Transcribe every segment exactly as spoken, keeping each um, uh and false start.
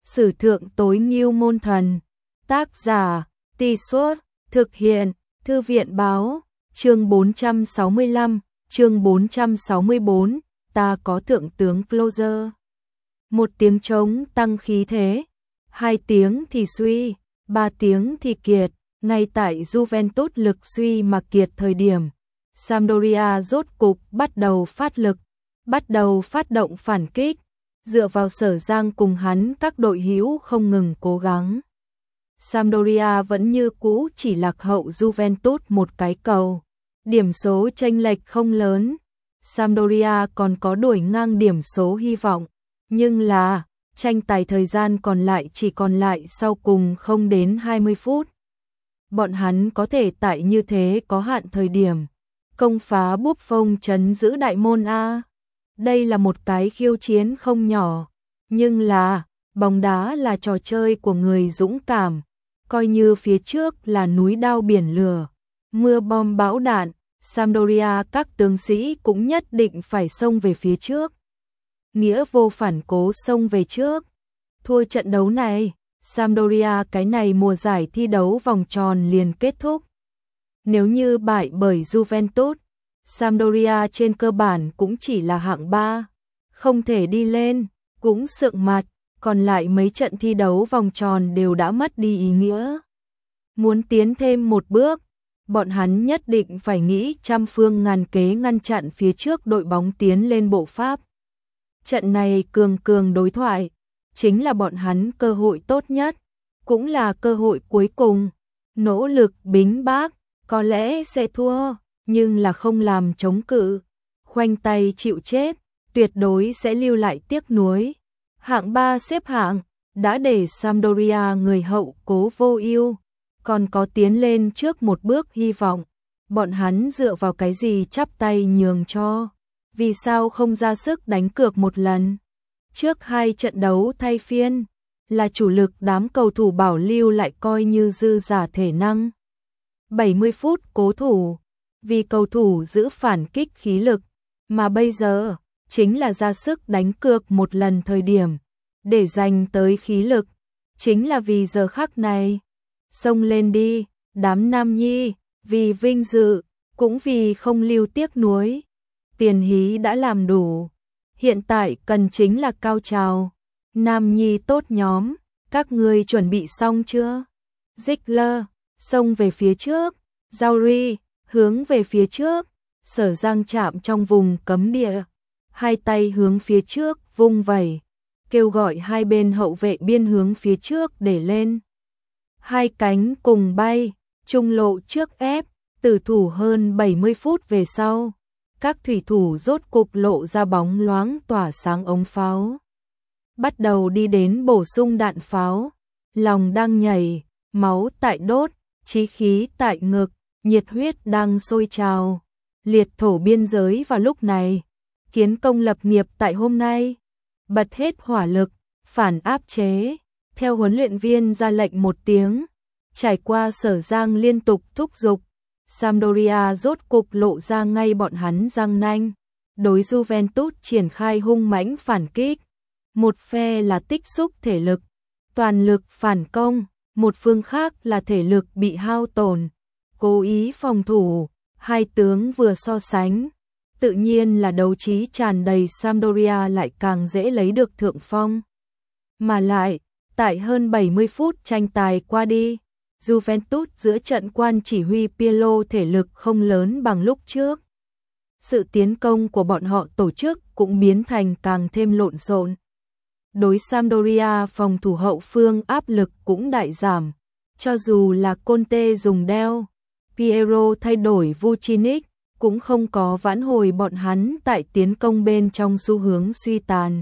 Sử thượng tối ngưu môn thần. Tác giả, Tì Suốt, thực hiện, Thư viện báo, chương bốn trăm sáu mươi lăm, chương bốn trăm sáu mươi bốn, ta có thượng tướng Closer. Một tiếng trống tăng khí thế, hai tiếng thì suy, ba tiếng thì kiệt, ngay tại Juventus lực suy mà kiệt thời điểm. Sampdoria rốt cục bắt đầu phát lực, bắt đầu phát động phản kích, dựa vào Sở Giang cùng hắn các đội hữu không ngừng cố gắng. Sampdoria vẫn như cũ chỉ lạc hậu Juventus một cái cầu, điểm số chênh lệch không lớn. Sampdoria còn có đuổi ngang điểm số hy vọng, nhưng là tranh tài thời gian còn lại chỉ còn lại sau cùng không đến hai mươi phút. Bọn hắn có thể tại như thế có hạn thời điểm công phá Buffon trấn giữ đại môn A. Đây là một cái khiêu chiến không nhỏ, nhưng là bóng đá là trò chơi của người dũng cảm, coi như phía trước là núi đao biển lửa, mưa bom bão đạn, Sampdoria các tướng sĩ cũng nhất định phải xông về phía trước. Nghĩa vô phản cố xông về trước. Thua trận đấu này, Sampdoria cái này mùa giải thi đấu vòng tròn liền kết thúc. Nếu như bại bởi Juventus, Sampdoria trên cơ bản cũng chỉ là hạng ba, không thể đi lên, cũng sượng mặt, còn lại mấy trận thi đấu vòng tròn đều đã mất đi ý nghĩa. Muốn tiến thêm một bước, bọn hắn nhất định phải nghĩ trăm phương ngàn kế ngăn chặn phía trước đội bóng tiến lên bộ Pháp. Trận này cường cường đối thoại, chính là bọn hắn cơ hội tốt nhất, cũng là cơ hội cuối cùng. Nỗ lực bính bác, có lẽ sẽ thua, nhưng là không làm chống cự, khoanh tay chịu chết, tuyệt đối sẽ lưu lại tiếc nuối. Hạng ba xếp hạng, đã để Sampdoria người hậu cố vô ưu, còn có tiến lên trước một bước hy vọng. Bọn hắn dựa vào cái gì chắp tay nhường cho? Vì sao không ra sức đánh cược một lần? Trước hai trận đấu thay phiên, là chủ lực đám cầu thủ bảo lưu lại coi như dư giả thể năng. bảy mươi phút cố thủ, vì cầu thủ giữ phản kích khí lực, mà bây giờ chính là ra sức đánh cược một lần thời điểm, để dành tới khí lực, chính là vì giờ khắc này. Xông lên đi, đám nam nhi, vì vinh dự, cũng vì không lưu tiếc nuối. Tiền hí đã làm đủ, hiện tại cần chính là cao trào. Nam nhi tốt nhóm, các ngươi chuẩn bị xong chưa? Ziegler, xông về phía trước, Zauri, hướng về phía trước, Sở Giang chạm trong vùng cấm địa, hai tay hướng phía trước vung vẩy, kêu gọi hai bên hậu vệ biên hướng phía trước để lên. Hai cánh cùng bay, trung lộ trước ép, tử thủ hơn bảy mươi phút về sau, các thủy thủ rốt cục lộ ra bóng loáng tỏa sáng ống pháo. Bắt đầu đi đến bổ sung đạn pháo, lòng đang nhảy, máu tại đốt, chí khí tại ngực, nhiệt huyết đang sôi trào. Liệt thổ biên giới vào lúc này, kiến công lập nghiệp tại hôm nay, bật hết hỏa lực, phản áp chế. Theo huấn luyện viên ra lệnh một tiếng, trải qua Sở Giang liên tục thúc giục, Sampdoria rốt cục lộ ra ngay bọn hắn răng nanh, đối Juventus triển khai hung mãnh phản kích. Một phe là tích xúc thể lực, toàn lực phản công, một phương khác là thể lực bị hao tổn, cố ý phòng thủ. Hai tướng vừa so sánh, tự nhiên là đấu trí tràn đầy Sampdoria lại càng dễ lấy được thượng phong. Mà lại, tại hơn bảy mươi phút tranh tài qua đi, Juventus giữa trận quan chỉ huy Pirlo thể lực không lớn bằng lúc trước. Sự tiến công của bọn họ tổ chức cũng biến thành càng thêm lộn xộn. Đối Sampdoria phòng thủ hậu phương áp lực cũng đại giảm, cho dù là Conte dùng Del Piero thay đổi Vucinic, cũng không có vãn hồi bọn hắn tại tiến công bên trong xu hướng suy tàn.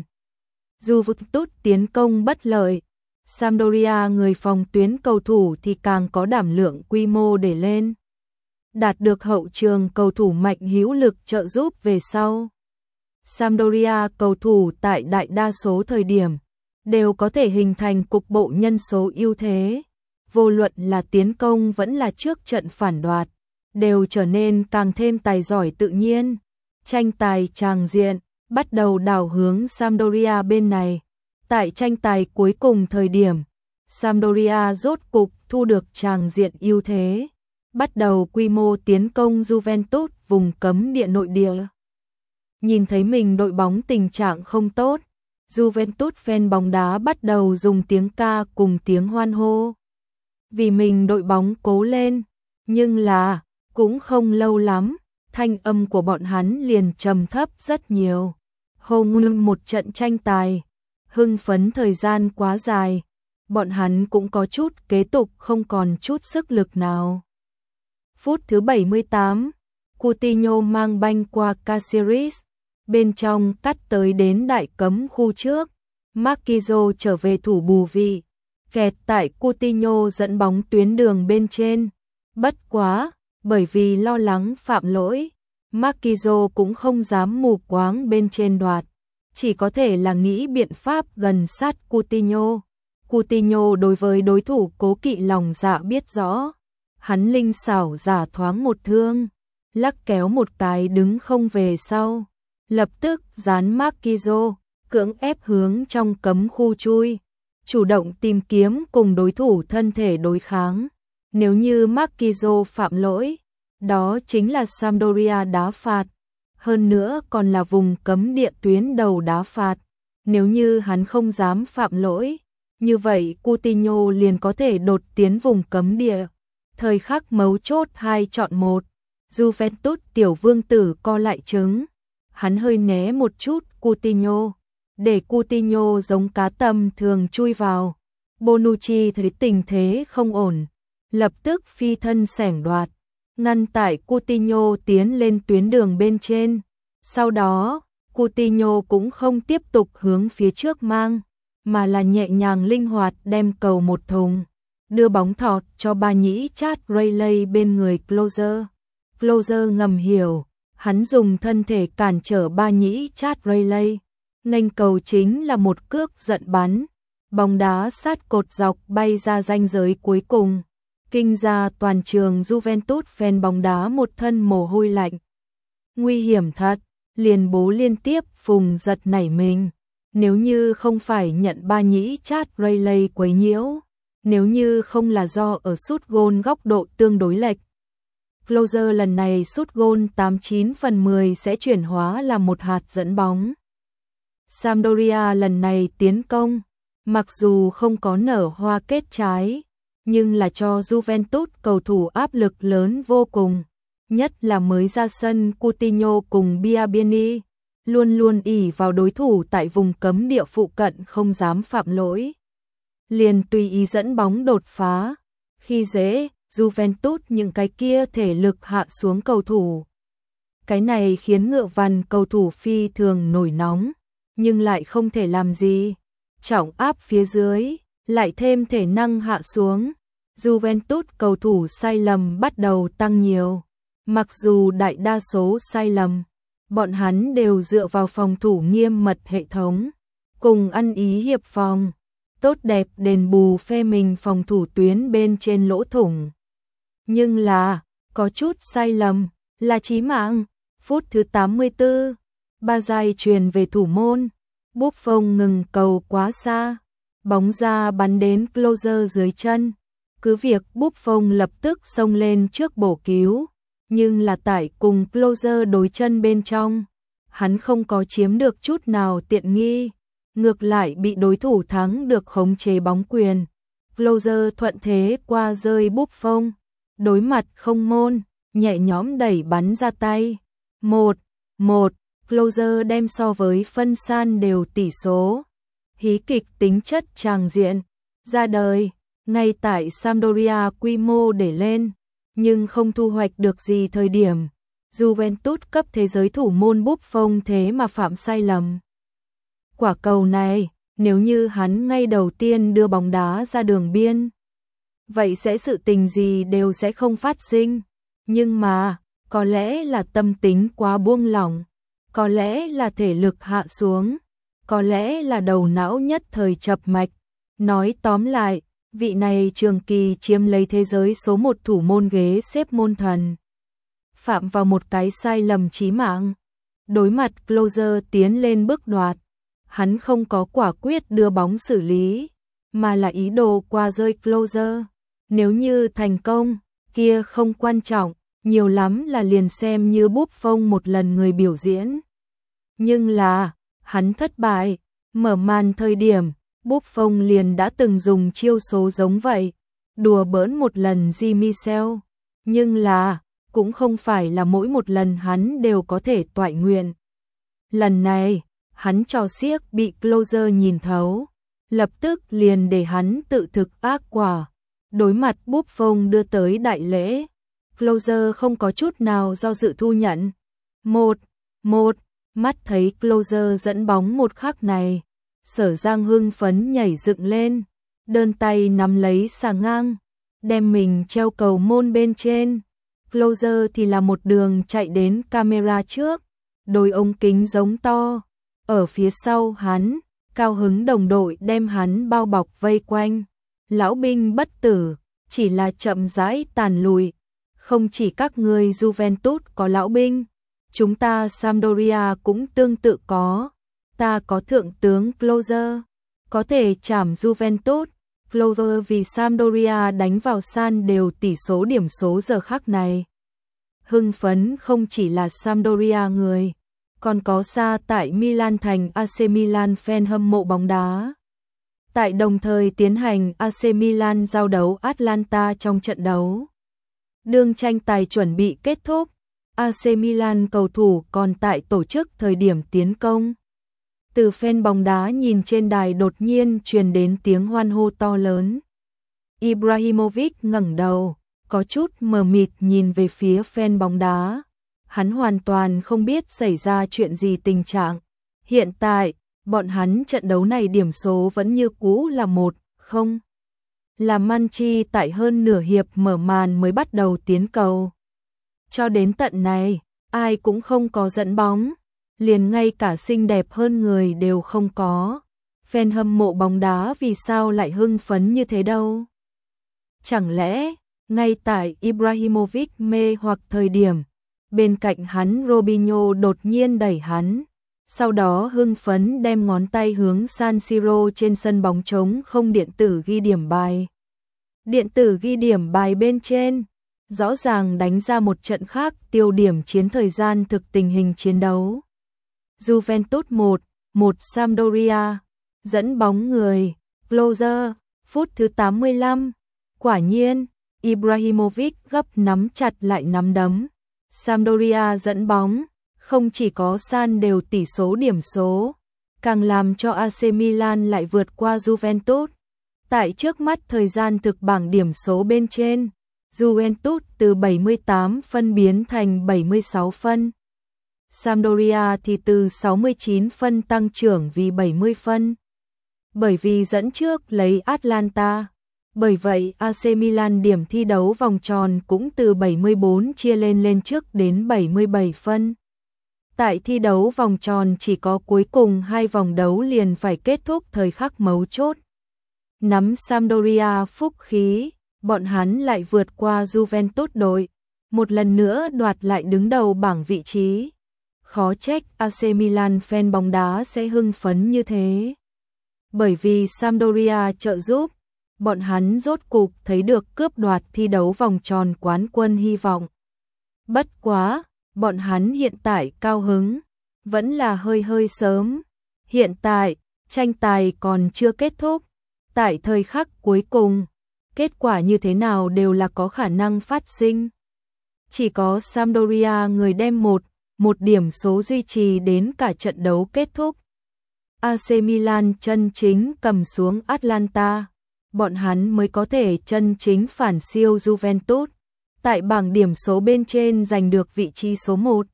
Juventus tiến công bất lợi, Sampdoria người phòng tuyến cầu thủ thì càng có đảm lượng quy mô để lên. Đạt được hậu trường cầu thủ mạnh hữu lực trợ giúp về sau. Sampdoria cầu thủ tại đại đa số thời điểm đều có thể hình thành cục bộ nhân số ưu thế. Vô luận là tiến công vẫn là trước trận phản đoạt, đều trở nên càng thêm tài giỏi tự nhiên. Tranh tài tràng diện, bắt đầu đảo hướng Sampdoria bên này. Tại tranh tài cuối cùng thời điểm, Sampdoria rốt cục thu được tràng diện ưu thế, bắt đầu quy mô tiến công Juventus vùng cấm địa nội địa. Nhìn thấy mình đội bóng tình trạng không tốt, Juventus fan bóng đá bắt đầu dùng tiếng ca cùng tiếng hoan hô. Vì mình đội bóng cố lên, nhưng là, cũng không lâu lắm, thanh âm của bọn hắn liền trầm thấp rất nhiều. Hôm một trận tranh tài, hưng phấn thời gian quá dài, bọn hắn cũng có chút kế tục không còn chút sức lực nào. Phút thứ bảy mươi tám, Coutinho mang banh qua Caceres, bên trong cắt tới đến đại cấm khu trước, Marquinhos trở về thủ bù vị, kẹt tại Coutinho dẫn bóng tuyến đường bên trên. Bất quá, bởi vì lo lắng phạm lỗi, Marquinhos cũng không dám mù quáng bên trên đoạt, chỉ có thể là nghĩ biện pháp gần sát Coutinho. Coutinho đối với đối thủ cố kỵ lòng dạ biết rõ, hắn linh xảo giả thoáng một thương, lắc kéo một cái đứng không về sau, lập tức dán Marquinhos, cưỡng ép hướng trong cấm khu chui, chủ động tìm kiếm cùng đối thủ thân thể đối kháng. Nếu như Marquinhos phạm lỗi, đó chính là Sampdoria đá phạt, hơn nữa còn là vùng cấm địa tuyến đầu đá phạt. Nếu như hắn không dám phạm lỗi, như vậy Coutinho liền có thể đột tiến vùng cấm địa. Thời khắc mấu chốt hai chọn một, Juventus tiểu vương tử co lại trứng, hắn hơi né một chút Coutinho, để Coutinho giống cá tầm thường chui vào. Bonucci thấy tình thế không ổn, lập tức phi thân xẻng đoạt, ngăn tại Coutinho tiến lên tuyến đường bên trên. Sau đó, Coutinho cũng không tiếp tục hướng phía trước mang, mà là nhẹ nhàng linh hoạt đem cầu một thùng, đưa bóng thọt cho ba nhĩ Chad Rayleigh bên người Closer. Closer ngầm hiểu, hắn dùng thân thể cản trở ba nhĩ Chad Rayleigh, nghênh cầu chính là một cước giận bắn, bóng đá sát cột dọc bay ra ranh giới cuối cùng, kinh ra toàn trường Juventus fan bóng đá một thân mồ hôi lạnh. Nguy hiểm thật, liền bố liên tiếp phùng giật nảy mình, nếu như không phải nhận ba nhĩ Chad Rayleigh quấy nhiễu, nếu như không là do ở sút gôn góc độ tương đối lệch, Closer lần này sút gôn tám chín phần mười sẽ chuyển hóa là một hạt dẫn bóng. Sampdoria lần này tiến công, mặc dù không có nở hoa kết trái, nhưng là cho Juventus cầu thủ áp lực lớn vô cùng, nhất là mới ra sân Coutinho cùng Biabiany, luôn luôn ỷ vào đối thủ tại vùng cấm địa phụ cận không dám phạm lỗi, liền tùy ý dẫn bóng đột phá, khi dễ Juventus những cái kia thể lực hạ xuống cầu thủ. Cái này khiến ngựa vằn cầu thủ phi thường nổi nóng, nhưng lại không thể làm gì. Trọng áp phía dưới, lại thêm thể năng hạ xuống. Juventus cầu thủ sai lầm bắt đầu tăng nhiều. Mặc dù đại đa số sai lầm, bọn hắn đều dựa vào phòng thủ nghiêm mật hệ thống, cùng ăn ý hiệp phòng, tốt đẹp đền bù phe mình phòng thủ tuyến bên trên lỗ thủng. Nhưng là, có chút sai lầm, là chí mạng. Phút thứ tám mươi tư, ba giây truyền về thủ môn, Buffon ngừng cầu quá xa, bóng ra bắn đến Closer dưới chân. Cứ việc Buffon lập tức xông lên trước bổ cứu, nhưng là tại cùng Closer đối chân bên trong, hắn không có chiếm được chút nào tiện nghi, ngược lại bị đối thủ thắng được khống chế bóng quyền. Closer thuận thế qua rơi Buffon, đối mặt không môn, nhẹ nhõm đẩy bắn ra tay. một một, Closer đem so với phân san đều tỷ số. Hí kịch tính chất tràng diện ra đời, ngay tại Sampdoria quy mô để lên, nhưng không thu hoạch được gì thời điểm. Juventus cấp thế giới thủ môn Buffon thế mà phạm sai lầm. Quả cầu này, nếu như hắn ngay đầu tiên đưa bóng đá ra đường biên, vậy sẽ sự tình gì đều sẽ không phát sinh. Nhưng mà, có lẽ là tâm tính quá buông lỏng, có lẽ là thể lực hạ xuống, có lẽ là đầu não nhất thời chập mạch. Nói tóm lại, vị này trường kỳ chiếm lấy thế giới số một thủ môn ghế xếp môn thần, phạm vào một cái sai lầm chí mạng. Đối mặt Closer tiến lên bước đoạt, hắn không có quả quyết đưa bóng xử lý, mà là ý đồ qua rơi Closer. Nếu như thành công, kia không quan trọng, nhiều lắm là liền xem như Buffon một lần người biểu diễn. Nhưng là, hắn thất bại, mở màn thời điểm, Buffon liền đã từng dùng chiêu số giống vậy, đùa bỡn một lần Jean-Michel, nhưng là, cũng không phải là mỗi một lần hắn đều có thể toại nguyện. Lần này, hắn trò xiếc bị Closer nhìn thấu, lập tức liền để hắn tự thực ác quả. Đối mặt Buffon đưa tới đại lễ, Closer không có chút nào do dự thu nhận. Một, một, mắt thấy Closer dẫn bóng một khắc này, Sở Giang hưng phấn nhảy dựng lên, đơn tay nắm lấy xà ngang, đem mình treo cầu môn bên trên. Closer thì là một đường chạy đến camera trước, đôi ống kính giống to, ở phía sau hắn, cao hứng đồng đội đem hắn bao bọc vây quanh. Lão binh bất tử, chỉ là chậm rãi tàn lùi, không chỉ các người Juventus có lão binh, chúng ta Sampdoria cũng tương tự có, ta có thượng tướng Closer, có thể chảm Juventus. Closer vì Sampdoria đánh vào san đều tỷ số điểm số giờ khắc này. Hưng phấn không chỉ là Sampdoria người, còn có xa tại Milan thành a xê Milan fan hâm mộ bóng đá. Tại đồng thời tiến hành a xê Milan giao đấu Atalanta trong trận đấu. Đương tranh tài chuẩn bị kết thúc, a xê Milan cầu thủ còn tại tổ chức thời điểm tiến công. Từ fan bóng đá nhìn trên đài đột nhiên truyền đến tiếng hoan hô to lớn. Ibrahimovic ngẩng đầu, có chút mờ mịt nhìn về phía fan bóng đá. Hắn hoàn toàn không biết xảy ra chuyện gì tình trạng. Hiện tại, bọn hắn trận đấu này điểm số vẫn như cũ là một không. Là Manchi tại hơn nửa hiệp mở màn mới bắt đầu tiến cầu. Cho đến tận này, ai cũng không có dẫn bóng, liền ngay cả xinh đẹp hơn người đều không có. Fan hâm mộ bóng đá vì sao lại hưng phấn như thế đâu? Chẳng lẽ, ngay tại Ibrahimovic mê hoặc thời điểm, bên cạnh hắn Robinho đột nhiên đẩy hắn, sau đó hưng phấn đem ngón tay hướng San Siro trên sân bóng trống không điện tử ghi điểm bài. Điện tử ghi điểm bài bên trên, rõ ràng đánh ra một trận khác tiêu điểm chiến thời gian thực tình hình chiến đấu. Juventus một, một Sampdoria, dẫn bóng người, Closer, phút thứ tám mươi lăm, quả nhiên, Ibrahimovic gấp nắm chặt lại nắm đấm. Sampdoria dẫn bóng, không chỉ có san đều tỷ số điểm số, càng làm cho a xê Milan lại vượt qua Juventus. Tại trước mắt thời gian thực bảng điểm số bên trên, Juventus từ bảy mươi tám phân biến thành bảy mươi sáu phân. Sampdoria thì từ sáu mươi chín phân tăng trưởng vì bảy mươi phân. Bởi vì dẫn trước lấy Atalanta, bởi vậy a xê Milan điểm thi đấu vòng tròn cũng từ bảy mươi bốn chia lên lên trước đến bảy mươi bảy phân. Tại thi đấu vòng tròn chỉ có cuối cùng hai vòng đấu liền phải kết thúc thời khắc mấu chốt. Nắm Sampdoria phúc khí, bọn hắn lại vượt qua Juventus đội, một lần nữa đoạt lại đứng đầu bảng vị trí. Khó trách a xê Milan fan bóng đá sẽ hưng phấn như thế. Bởi vì Sampdoria trợ giúp, bọn hắn rốt cục thấy được cướp đoạt thi đấu vòng tròn quán quân hy vọng. Bất quá, bọn hắn hiện tại cao hứng, vẫn là hơi hơi sớm. Hiện tại, tranh tài còn chưa kết thúc. Tại thời khắc cuối cùng, kết quả như thế nào đều là có khả năng phát sinh. Chỉ có Sampdoria người đem một, một điểm số duy trì đến cả trận đấu kết thúc. a xê Milan chân chính cầm xuống Atalanta, bọn hắn mới có thể chân chính phản siêu Juventus, tại bảng điểm số bên trên giành được vị trí số một.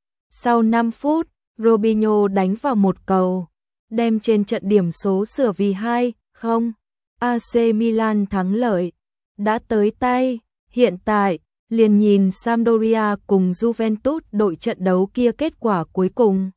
Sau năm phút, Robinho đánh vào một cầu, đem trên trận điểm số sửa vì hai không. a xê Milan thắng lợi, đã tới tay, hiện tại, liền nhìn Sampdoria cùng Juventus đội trận đấu kia kết quả cuối cùng.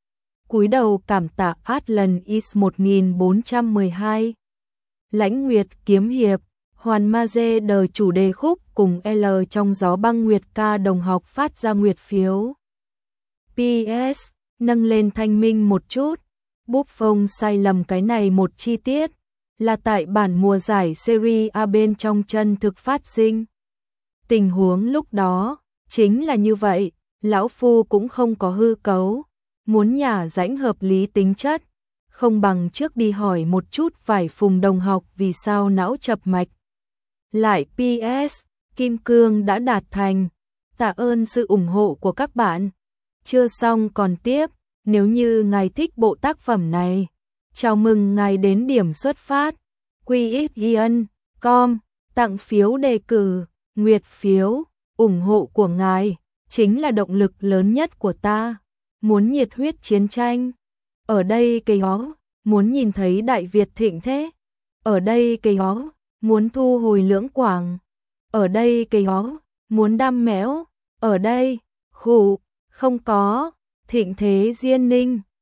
Cúi đầu cảm tạ Atlantis một nghìn bốn trăm mười hai. Lãnh Nguyệt kiếm hiệp, Hoàn Ma Dê đời chủ đề khúc cùng L trong gió băng Nguyệt ca đồng học phát ra nguyệt phiếu. pê ét, nâng lên thanh minh một chút, Búp phông sai lầm cái này một chi tiết, là tại bản mùa giải Serie A bên trong chân thực phát sinh. Tình huống lúc đó, chính là như vậy, lão phu cũng không có hư cấu, muốn nhả rãnh hợp lý tính chất, không bằng trước đi hỏi một chút vài phùng đồng học vì sao não chập mạch. Lại pê ét, Kim Cương đã đạt thành, tạ ơn sự ủng hộ của các bạn. Chưa xong còn tiếp, nếu như ngài thích bộ tác phẩm này, chào mừng ngài đến điểm xuất phát, quy ích yên chấm com, tặng phiếu đề cử, nguyệt phiếu, ủng hộ của ngài, chính là động lực lớn nhất của ta. Muốn nhiệt huyết chiến tranh, ở đây cây ó, muốn nhìn thấy Đại Việt thịnh thế, ở đây cây ó, muốn thu hồi Lưỡng Quảng, ở đây cây ó, muốn đam mẽo, ở đây, khủ, không có, thịnh thế Diên Ninh.